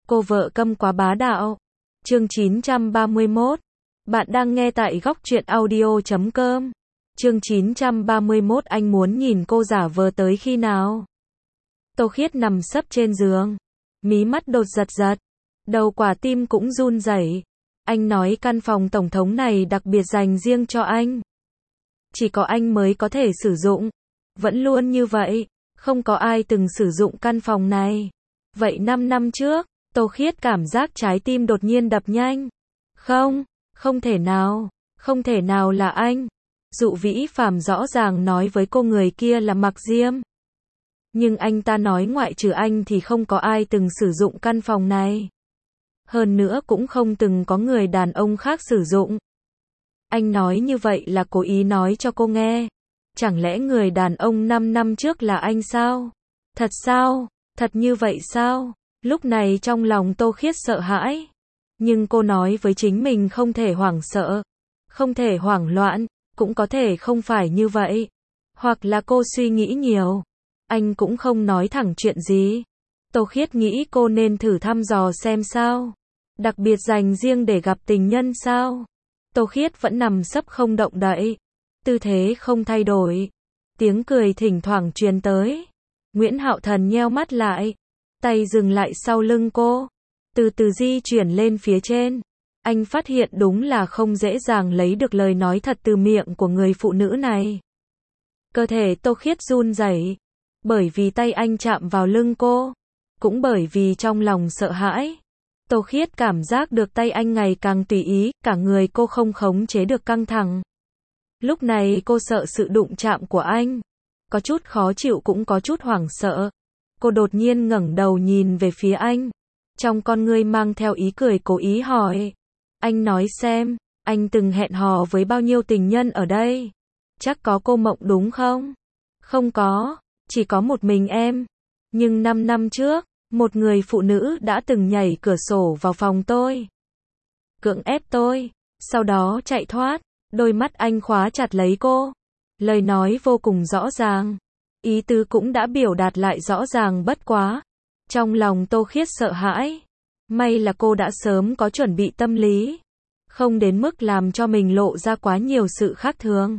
Cô vợ câm quá bá đạo. Chương 931. Bạn đang nghe tại góc truyện audio.com. Chương 931. Anh muốn nhìn cô giả vờ tới khi nào? Tô Khiết nằm sấp trên giường, mí mắt đột giật giật, đầu quả tim cũng run rẩy. Anh nói căn phòng tổng thống này đặc biệt dành riêng cho anh. Chỉ có anh mới có thể sử dụng. Vẫn luôn như vậy, không có ai từng sử dụng căn phòng này. Vậy 5 năm trước, Tô Khiết cảm giác trái tim đột nhiên đập nhanh. Không thể nào là anh. Dụ Vĩ Phạm rõ ràng nói với cô người kia là Mạc Diêm. Nhưng anh ta nói ngoại trừ anh thì không có ai từng sử dụng căn phòng này. Hơn nữa cũng không từng có người đàn ông khác sử dụng. Anh nói như vậy là cố ý nói cho cô nghe. Chẳng lẽ người đàn ông 5 năm trước là anh sao? Thật sao? Thật như vậy sao? Lúc này trong lòng Tô Khiết sợ hãi. Nhưng cô nói với chính mình không thể hoảng sợ, không thể hoảng loạn, cũng có thể không phải như vậy. Hoặc là cô suy nghĩ nhiều. Anh cũng không nói thẳng chuyện gì. Tô Khiết nghĩ cô nên thử thăm dò xem sao. Đặc biệt dành riêng để gặp tình nhân sao? Tô Khiết vẫn nằm sấp không động đậy. Tư thế không thay đổi. Tiếng cười thỉnh thoảng truyền tới. Nguyễn Hạo Thần nheo mắt lại. Tay dừng lại sau lưng cô. Từ từ di chuyển lên phía trên. Anh phát hiện đúng là không dễ dàng lấy được lời nói thật từ miệng của người phụ nữ này. Cơ thể Tô Khiết run rẩy. Bởi vì tay anh chạm vào lưng cô. Cũng bởi vì trong lòng sợ hãi. Tô Khiết cảm giác được tay anh ngày càng tùy ý, cả người cô không khống chế được căng thẳng. Lúc này cô sợ sự đụng chạm của anh. Có chút khó chịu cũng có chút hoảng sợ. Cô đột nhiên ngẩng đầu nhìn về phía anh. Trong con ngươi mang theo ý cười cố ý hỏi. Anh nói xem, anh từng hẹn hò với bao nhiêu tình nhân ở đây? Chắc có cô Mộng đúng không? Không có, chỉ có một mình em. Nhưng 5 năm trước, một người phụ nữ đã từng nhảy cửa sổ vào phòng tôi. Cưỡng ép tôi, sau đó chạy thoát. Đôi mắt anh khóa chặt lấy cô. Lời nói vô cùng rõ ràng. Ý tứ cũng đã biểu đạt lại rõ ràng bất quá. Trong lòng Tô Khiết sợ hãi. May là cô đã sớm có chuẩn bị tâm lý. Không đến mức làm cho mình lộ ra quá nhiều sự khác thường.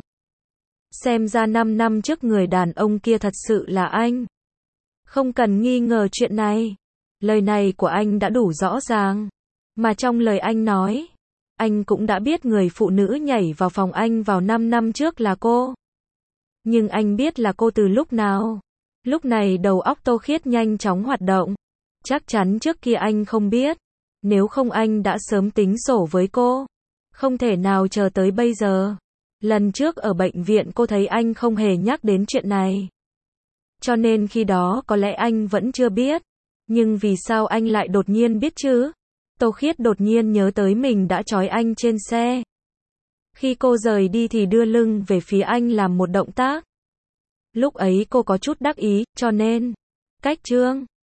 Xem ra 5 năm trước người đàn ông kia thật sự là anh. Không cần nghi ngờ chuyện này. Lời này của anh đã đủ rõ ràng. Mà trong lời anh nói, anh cũng đã biết người phụ nữ nhảy vào phòng anh vào 5 năm trước là cô. Nhưng anh biết là cô từ lúc nào? Lúc này đầu óc Tô Khiết nhanh chóng hoạt động. Chắc chắn trước kia anh không biết. Nếu không anh đã sớm tính sổ với cô. Không thể nào chờ tới bây giờ. Lần trước ở bệnh viện cô thấy anh không hề nhắc đến chuyện này. Cho nên khi đó có lẽ anh vẫn chưa biết. Nhưng vì sao anh lại đột nhiên biết chứ? Tô Khiết đột nhiên nhớ tới mình đã trói anh trên xe. Khi cô rời đi thì đưa lưng về phía anh làm một động tác. Lúc ấy cô có chút đắc ý, cho nên, cách chương